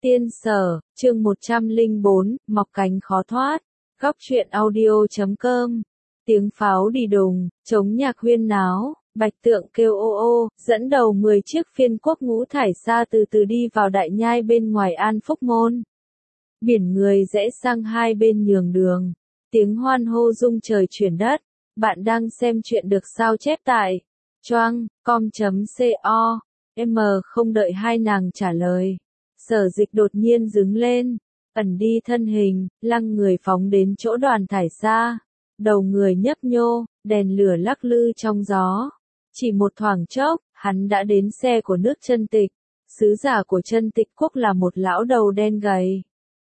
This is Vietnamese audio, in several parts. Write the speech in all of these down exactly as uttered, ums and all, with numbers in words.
Tiên Sở, chương một trăm lẻ bốn, mọc cánh khó thoát. Góc truyện audio chấm com. Tiếng pháo đi đùng, trống nhạc huyên náo, bạch tượng kêu ô ô, dẫn đầu mười chiếc phiên quốc ngũ thải xa từ từ đi vào đại nhai bên ngoài An Phúc Môn. Biển người rẽ sang hai bên nhường đường. Tiếng hoan hô rung trời chuyển đất. Bạn đang xem chuyện được sao chép tại choang com.co. M không đợi hai nàng trả lời. Sở Dịch đột nhiên đứng lên, ẩn đi thân hình, lăng người phóng đến chỗ đoàn thải xa. Đầu người nhấp nhô, đèn lửa lắc lư trong gió. Chỉ một thoáng chốc, hắn đã đến xe của nước Chân Tịch. Sứ giả của Chân Tịch quốc là một lão đầu đen gầy,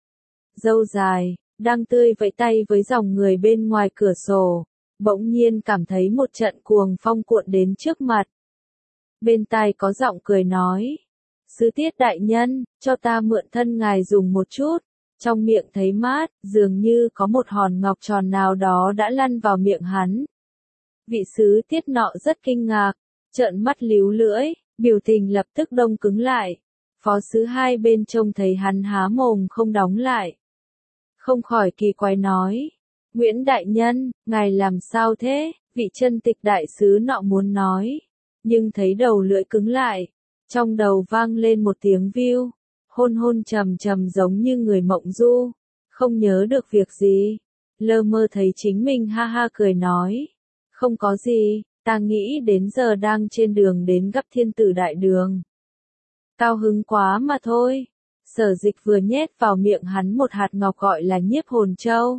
râu dài, đang tươi vẫy tay với dòng người bên ngoài cửa sổ. Bỗng nhiên cảm thấy một trận cuồng phong cuộn đến trước mặt. Bên tai có giọng cười nói: "Sứ Tiết đại nhân, cho ta mượn thân ngài dùng một chút." Trong miệng thấy mát, dường như có một hòn ngọc tròn nào đó đã lăn vào miệng hắn. Vị sứ Tiết nọ rất kinh ngạc, trợn mắt líu lưỡi, biểu tình lập tức đông cứng lại. Phó sứ hai bên trông thấy hắn há mồm không đóng lại, không khỏi kỳ quái nói: "Nguyễn đại nhân, ngài làm sao thế?" Vị Chân Tịch đại sứ nọ muốn nói, nhưng thấy đầu lưỡi cứng lại. Trong đầu vang lên một tiếng viu, hôn hôn trầm trầm giống như người mộng du, không nhớ được việc gì. Lơ mơ thấy chính mình ha ha cười nói: "Không có gì, ta nghĩ đến giờ đang trên đường đến gặp thiên tử đại đường. Cao hứng quá mà thôi." Sở Dịch vừa nhét vào miệng hắn một hạt ngọc gọi là Nhiếp Hồn Châu.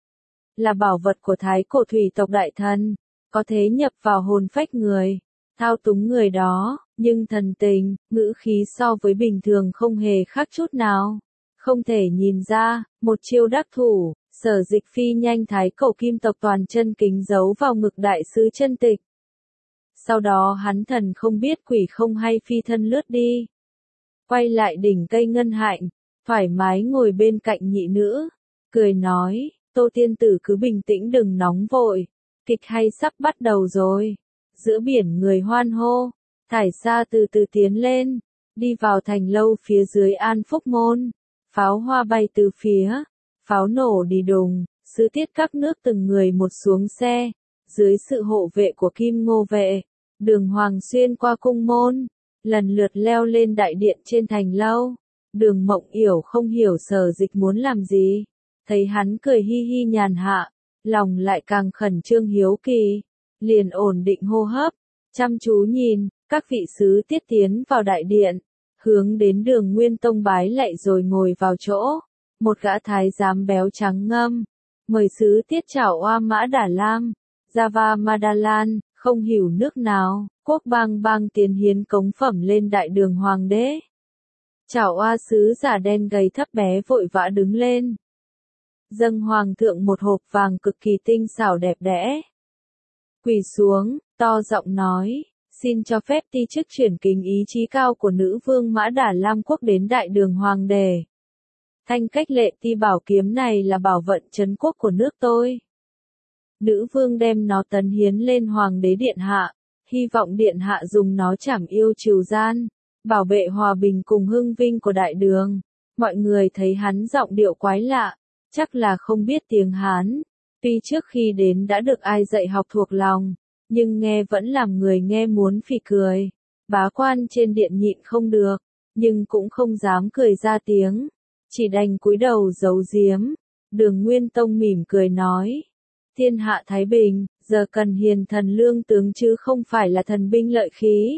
Là bảo vật của Thái Cổ thủy tộc đại thần, có thể nhập vào hồn phách người, thao túng người đó, nhưng thần tình, ngữ khí so với bình thường không hề khác chút nào. Không thể nhìn ra, một chiêu đắc thủ, Sở Dịch phi nhanh Thái Cổ kim tộc toàn chân kính giấu vào ngực đại sứ Chân Tịch. Sau đó hắn thần không biết quỷ không hay phi thân lướt đi. Quay lại đỉnh cây ngân hạnh, thoải mái ngồi bên cạnh nhị nữ, cười nói: "Tô tiên tử cứ bình tĩnh đừng nóng vội, kịch hay sắp bắt đầu rồi." Giữa biển người hoan hô, thải xa từ từ tiến lên, đi vào thành lâu phía dưới An Phúc Môn. Pháo hoa bay từ phía, pháo nổ đi đùng, sứ Tiết các nước từng người một xuống xe, dưới sự hộ vệ của Kim Ngô vệ, đường hoàng xuyên qua cung môn, lần lượt leo lên đại điện trên thành lâu. Đường Mộng Yểu không hiểu Sở Dịch muốn làm gì, thấy hắn cười hi hi nhàn hạ, lòng lại càng khẩn trương hiếu kỳ, liền ổn định hô hấp, chăm chú nhìn. Các vị sứ Tiết tiến vào đại điện, hướng đến Đường Nguyên Tông bái lạy rồi ngồi vào chỗ. Một gã thái giám béo trắng ngâm: "Mời sứ Tiết chào Oa Mã Đà Lam, Java Madalan." Không hiểu nước nào, quốc bang bang tiến hiến cống phẩm lên đại đường hoàng đế. Chào Oa sứ giả đen gầy thấp bé vội vã đứng lên, dâng hoàng thượng một hộp vàng cực kỳ tinh xảo đẹp đẽ. Quỳ xuống, to giọng nói: "Xin cho phép ti chức chuyển kính ý chí cao của nữ vương Mã Đà Lam quốc đến đại đường hoàng đế. Thanh cách lệ ti bảo kiếm này là bảo vận trấn quốc của nước tôi. Nữ vương đem nó tấn hiến lên hoàng đế điện hạ, hy vọng điện hạ dùng nó trảm yêu trừ gian, bảo vệ hòa bình cùng hưng vinh của đại đường." Mọi người thấy hắn giọng điệu quái lạ, chắc là không biết tiếng Hán. Tuy trước khi đến đã được ai dạy học thuộc lòng, nhưng nghe vẫn làm người nghe muốn phì cười. Bá quan trên điện nhịn không được, nhưng cũng không dám cười ra tiếng, chỉ đành cúi đầu giấu giếm. Đường Nguyên Tông mỉm cười nói: "Thiên hạ thái bình, giờ cần hiền thần lương tướng chứ không phải là thần binh lợi khí.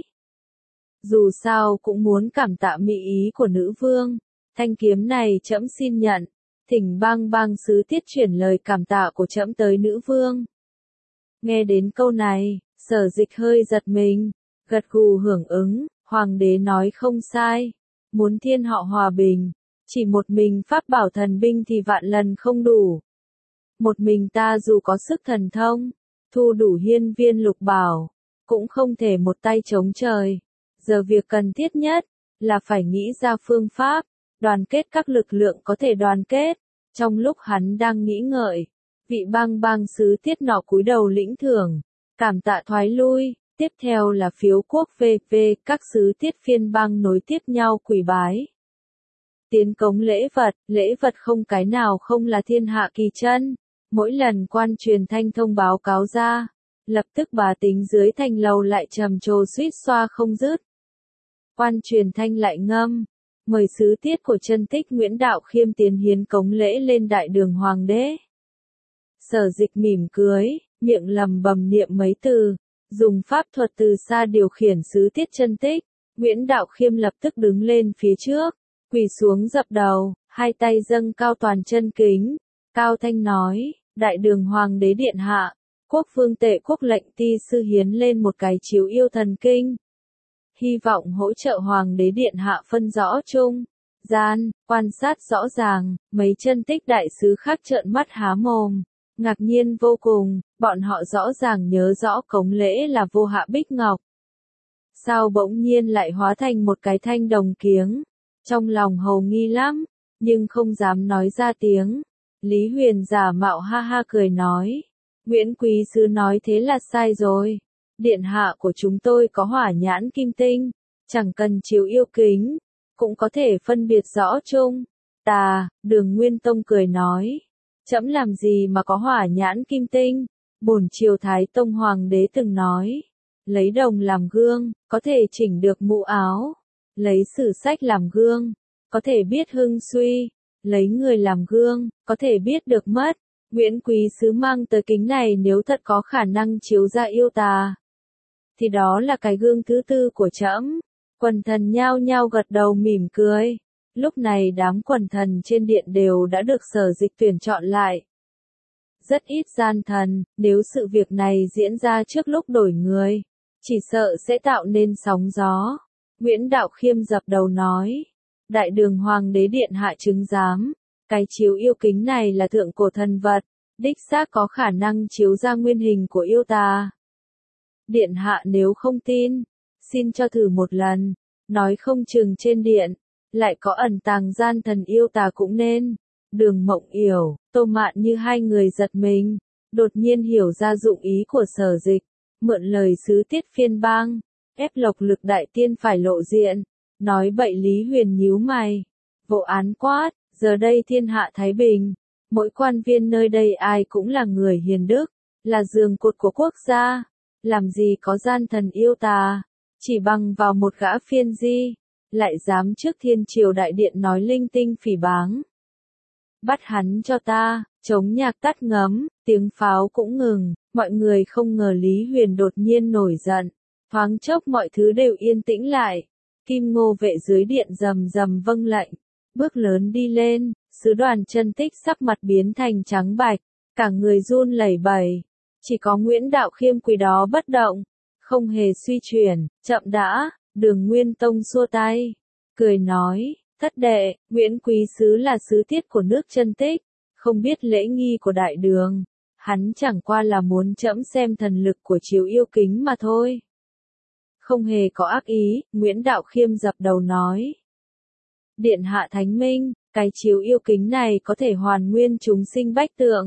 Dù sao cũng muốn cảm tạ mỹ ý của nữ vương, thanh kiếm này trẫm xin nhận, thỉnh bang bang sứ Tiết chuyển lời cảm tạ của trẫm tới nữ vương." Nghe đến câu này, Sở Dịch hơi giật mình, gật gù hưởng ứng. Hoàng đế nói không sai, muốn thiên họ hòa bình, chỉ một mình pháp bảo thần binh thì vạn lần không đủ. Một mình ta dù có sức thần thông, thu đủ hiên viên lục bảo, cũng không thể một tay chống trời. Giờ việc cần thiết nhất là phải nghĩ ra phương pháp, đoàn kết các lực lượng có thể đoàn kết. Trong lúc hắn đang nghĩ ngợi, vị bang bang sứ Tiết nọ cúi đầu lĩnh thưởng, cảm tạ thoái lui. Tiếp theo là phiếu quốc vê vê, các sứ Tiết phiên bang nối tiếp nhau quỳ bái. tiến cống lễ vật, lễ vật không cái nào không là thiên hạ kỳ chân. Mỗi lần quan truyền thanh thông báo cáo ra, lập tức bá tính dưới thành lầu lại trầm trồ suýt xoa không dứt. Quan truyền thanh lại ngâm, mời sứ tiết của chân tích Nguyễn Đạo Khiêm tiến hiến cống lễ lên đại đường hoàng đế. Sở Dịch mỉm cười, miệng lầm bầm niệm mấy từ, dùng pháp thuật từ xa điều khiển sứ tiết chân tích. Nguyễn Đạo Khiêm lập tức đứng lên phía trước, quỳ xuống dập đầu, hai tay dâng cao toàn chân kính, cao thanh nói, đại đường hoàng đế điện hạ, quốc vương Tệ Quốc lệnh ti sư hiến lên một cái chiếu yêu thần kinh. Hy vọng hỗ trợ hoàng đế điện hạ phân rõ trung, gian, quan sát rõ ràng. Mấy chân tích đại sứ khác trợn mắt há mồm, ngạc nhiên vô cùng, bọn họ rõ ràng nhớ rõ cống lễ là vô hạ bích ngọc. Sao bỗng nhiên lại hóa thành một cái thanh đồng kiếng, trong lòng hầu nghi lắm, nhưng không dám nói ra tiếng. Lý Huyền giả mạo ha ha cười nói, Nguyễn quý sứ nói thế là sai rồi. Điện hạ của chúng tôi có hỏa nhãn kim tinh, chẳng cần chiếu yêu kính, cũng có thể phân biệt rõ chung. Tà, Đường Nguyên Tông cười nói, trẫm làm gì mà có hỏa nhãn kim tinh, bổn triều Thái Tông Hoàng đế từng nói, lấy đồng làm gương, có thể chỉnh được mũ áo, lấy sử sách làm gương, có thể biết hưng suy, lấy người làm gương, có thể biết được mất. Nguyễn quý sứ mang tới kính này nếu thật có khả năng chiếu ra yêu tà, thì đó là cái gương thứ tư của trẫm. Quần thần nhao nhao gật đầu mỉm cười. Lúc này đám quần thần trên điện đều đã được Sở Dịch tuyển chọn lại. Rất ít gian thần, nếu sự việc này diễn ra trước lúc đổi người, chỉ sợ sẽ tạo nên sóng gió. Nguyễn Đạo Khiêm dập đầu nói, đại đường hoàng đế điện hạ chứng giám, cái chiếu yêu kính này là thượng cổ thần vật, đích xác có khả năng chiếu ra nguyên hình của yêu tà. Điện hạ nếu không tin, xin cho thử một lần, nói không chừng trên điện, lại có ẩn tàng gian thần yêu tà cũng nên. Đường Mộng Yểu, Tô Mạn như hai người giật mình, đột nhiên hiểu ra dụng ý của Sở Dịch, mượn lời sứ tiết phiên bang, ép Lộc Lực đại tiên phải lộ diện, nói bậy. Lý Huyền nhíu mày, vô án quát, giờ đây thiên hạ thái bình, mỗi quan viên nơi đây ai cũng là người hiền đức, là giường cột của quốc gia, làm gì có gian thần yêu tà, chỉ bằng vào một gã phiên di, lại dám trước thiên triều đại điện nói linh tinh phỉ báng. Bắt hắn cho ta. Trống nhạc tắt ngấm, tiếng pháo cũng ngừng, mọi người không ngờ Lý Huyền đột nhiên nổi giận, thoáng chốc mọi thứ đều yên tĩnh lại. Kim Ngô vệ dưới điện rầm rầm vâng lệnh, bước lớn đi lên, sứ đoàn chân tích sắc mặt biến thành trắng bạch, cả người run lẩy bẩy, chỉ có Nguyễn Đạo Khiêm quỳ đó bất động, không hề suy chuyển. Chậm đã. Đường Nguyên Tông xua tay, cười nói, thất đệ, Nguyễn quý sứ là sứ tiết của nước chân tích, không biết lễ nghi của đại đường, hắn chẳng qua là muốn trẫm xem thần lực của chiếu yêu kính mà thôi. Không hề có ác ý, Nguyễn Đạo Khiêm dập đầu nói. Điện hạ thánh minh, cái chiếu yêu kính này có thể hoàn nguyên chúng sinh bách tượng,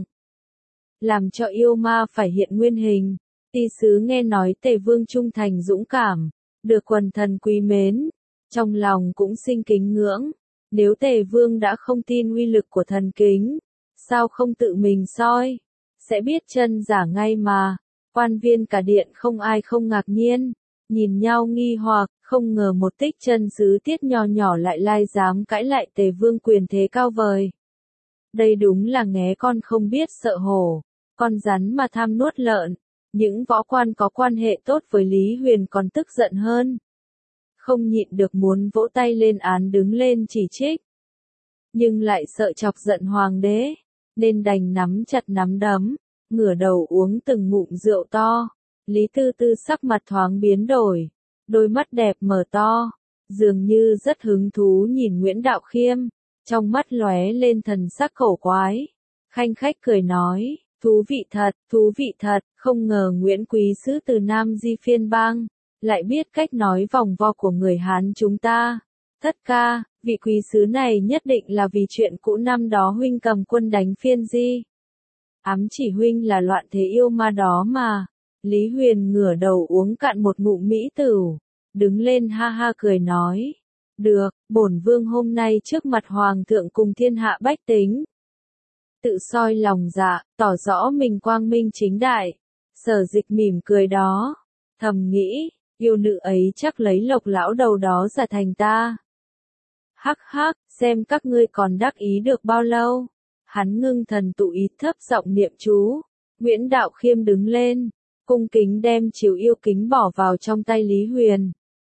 làm cho yêu ma phải hiện nguyên hình. Ti sứ nghe nói Tề Vương trung thành dũng cảm, được quần thần quý mến, trong lòng cũng sinh kính ngưỡng. Nếu Tề Vương đã không tin uy lực của thần kính, sao không tự mình soi, sẽ biết chân giả ngay mà. Quan viên cả điện không ai không ngạc nhiên, nhìn nhau nghi hoặc, không ngờ một tích chân sứ tiết nhỏ nhỏ lại lai dám cãi lại Tề Vương quyền thế cao vời. Đây đúng là nghé con không biết sợ hổ, con rắn mà tham nuốt lợn. Những võ quan có quan hệ tốt với Lý Huyền còn tức giận hơn, không nhịn được muốn vỗ tay lên án đứng lên chỉ trích, nhưng lại sợ chọc giận hoàng đế, nên đành nắm chặt nắm đấm, ngửa đầu uống từng ngụm rượu to. Lý Tư Tư sắc mặt thoáng biến đổi, đôi mắt đẹp mở to, dường như rất hứng thú nhìn Nguyễn Đạo Khiêm, trong mắt lóe lên thần sắc cổ quái, khanh khách cười nói, thú vị thật, thú vị thật, không ngờ Nguyễn quý sứ từ Nam Di phiên bang, lại biết cách nói vòng vo của người Hán chúng ta. Thất ca, vị quý sứ này nhất định là vì chuyện cũ năm đó huynh cầm quân đánh phiên Di. Ám chỉ huynh là loạn thế yêu ma đó mà. Lý Huyền ngửa đầu uống cạn một ngụm mỹ tửu, đứng lên ha ha cười nói, Được, bổn vương hôm nay trước mặt hoàng thượng cùng thiên hạ bách tính. Tự soi lòng dạ, tỏ rõ mình quang minh chính đại. Sở Dịch mỉm cười đó, thầm nghĩ, yêu nữ ấy chắc lấy Lộc lão đầu đó giả thành ta. Hắc hắc, xem các ngươi còn đắc ý được bao lâu. Hắn ngưng thần tụ ý thấp giọng niệm chú. Nguyễn Đạo Khiêm đứng lên, cung kính đem chiếu yêu kính bỏ vào trong tay Lý Huyền.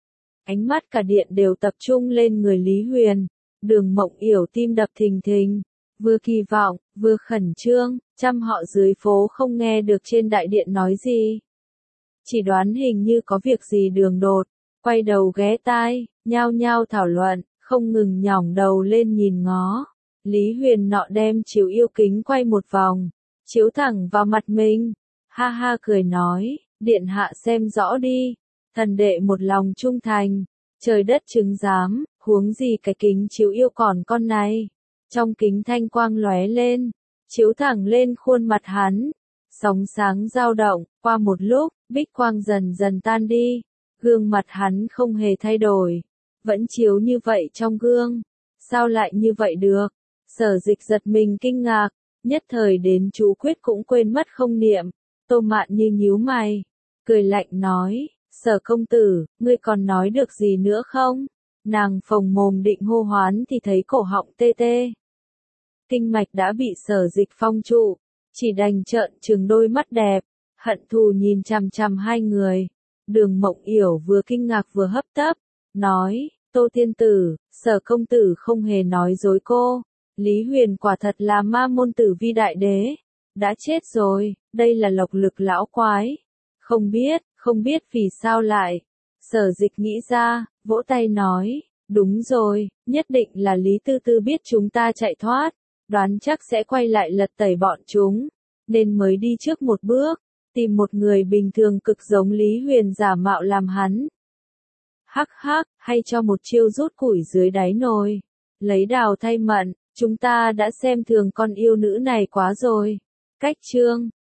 Ánh mắt cả điện đều tập trung lên người Lý Huyền. Đường Mộng Yểu tim đập thình thình, vừa kỳ vọng, vừa khẩn trương, trăm họ dưới phố không nghe được trên đại điện nói gì. Chỉ đoán hình như có việc gì đường đột, quay đầu ghé tai, nhao nhao thảo luận, không ngừng nhỏng đầu lên nhìn ngó. Lý Huyền nọ đem chiếu yêu kính quay một vòng, chiếu thẳng vào mặt mình, ha ha cười nói, điện hạ xem rõ đi, thần đệ một lòng trung thành, trời đất chứng giám, huống gì cái kính chiếu yêu còn con này. Trong kính thanh quang lóe lên, chiếu thẳng lên khuôn mặt hắn, sóng sáng dao động, qua một lúc, bích quang dần dần tan đi, gương mặt hắn không hề thay đổi, vẫn chiếu như vậy trong gương, sao lại như vậy được? Sở Dịch giật mình kinh ngạc, nhất thời đến chú quyết cũng quên mất không niệm. Tô Mạn Như nhíu mày, cười lạnh nói, Sở công tử, ngươi còn nói được gì nữa không? Nàng phồng mồm định hô hoán thì thấy cổ họng tê tê. Kinh mạch đã bị Sở Dịch phong trụ, chỉ đành trợn trừng đôi mắt đẹp, hận thù nhìn chằm chằm hai người. Đường Mộng Yểu vừa kinh ngạc vừa hấp tấp, nói, Tô tiên tử, Sở công tử không hề nói dối cô. Lý Huyền quả thật là ma môn tử vi đại đế, đã chết rồi, đây là Lộc Lực lão quái. Không biết, không biết vì sao lại. Sở Dịch nghĩ ra, vỗ tay nói, đúng rồi, nhất định là Lý Tư Tư biết chúng ta chạy thoát, đoán chắc sẽ quay lại lật tẩy bọn chúng, nên mới đi trước một bước, tìm một người bình thường cực giống Lý Huyền giả mạo làm hắn. Hắc hắc, hay cho một chiêu rút củi dưới đáy nồi, lấy đào thay mận. Chúng ta đã xem thường con yêu nữ này quá rồi. Cách chương